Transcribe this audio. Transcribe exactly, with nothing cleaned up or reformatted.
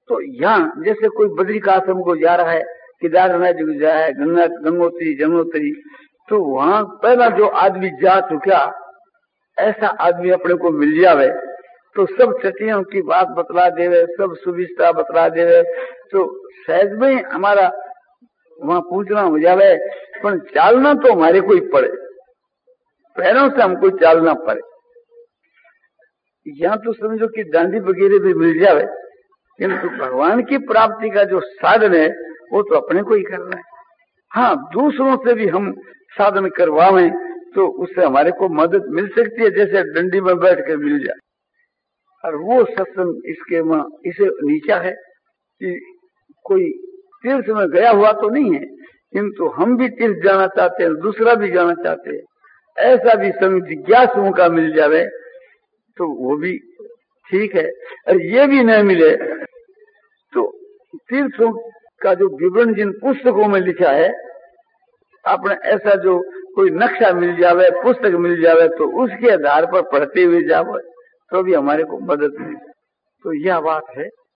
तो यहाँ जैसे कोई बद्रिका आश्रम को जा रहा है, केदारनाथ जी को जा रहा है, गंगा गंगोत्री जमुनोत्री, तो वहाँ पहला जो आदमी जा चुका ऐसा आदमी अपने को मिल जावे तो सब चटियों की बात बतला देवे, सब सुविधा बतला देवे, तो सहज में हमारा वहाँ पूछना हो जावे। पर चालना तो हमारे को ही पड़े, पैरों से हमको चालना पड़े। यहाँ तो समझो कि डांडी वगैरह भी मिल जावे, किंतु भगवान की प्राप्ति का जो साधन है वो तो अपने को ही करना है। हाँ, दूसरों से भी हम साधन करवावें तो उससे हमारे को मदद मिल सकती है, जैसे डंडी में बैठ कर मिल जाए। और वो सत्संग इसके में इसे नीचा है कि कोई तीर्थ में गया हुआ तो नहीं है, किंतु हम भी तीर्थ जाना चाहते हैं, दूसरा भी जाना चाहते हैं, ऐसा भी संग जिज्ञासुओं का मिल जावे तो वो भी ठीक है। और ये भी नहीं मिले तो तीर्थों का जो विवरण जिन पुस्तकों में लिखा है, आपने ऐसा जो कोई नक्शा मिल जावे, पुस्तक मिल जावे, तो उसके आधार पर पढ़ते हुए जावे तो भी हमारे को मदद मिले। तो यह बात है।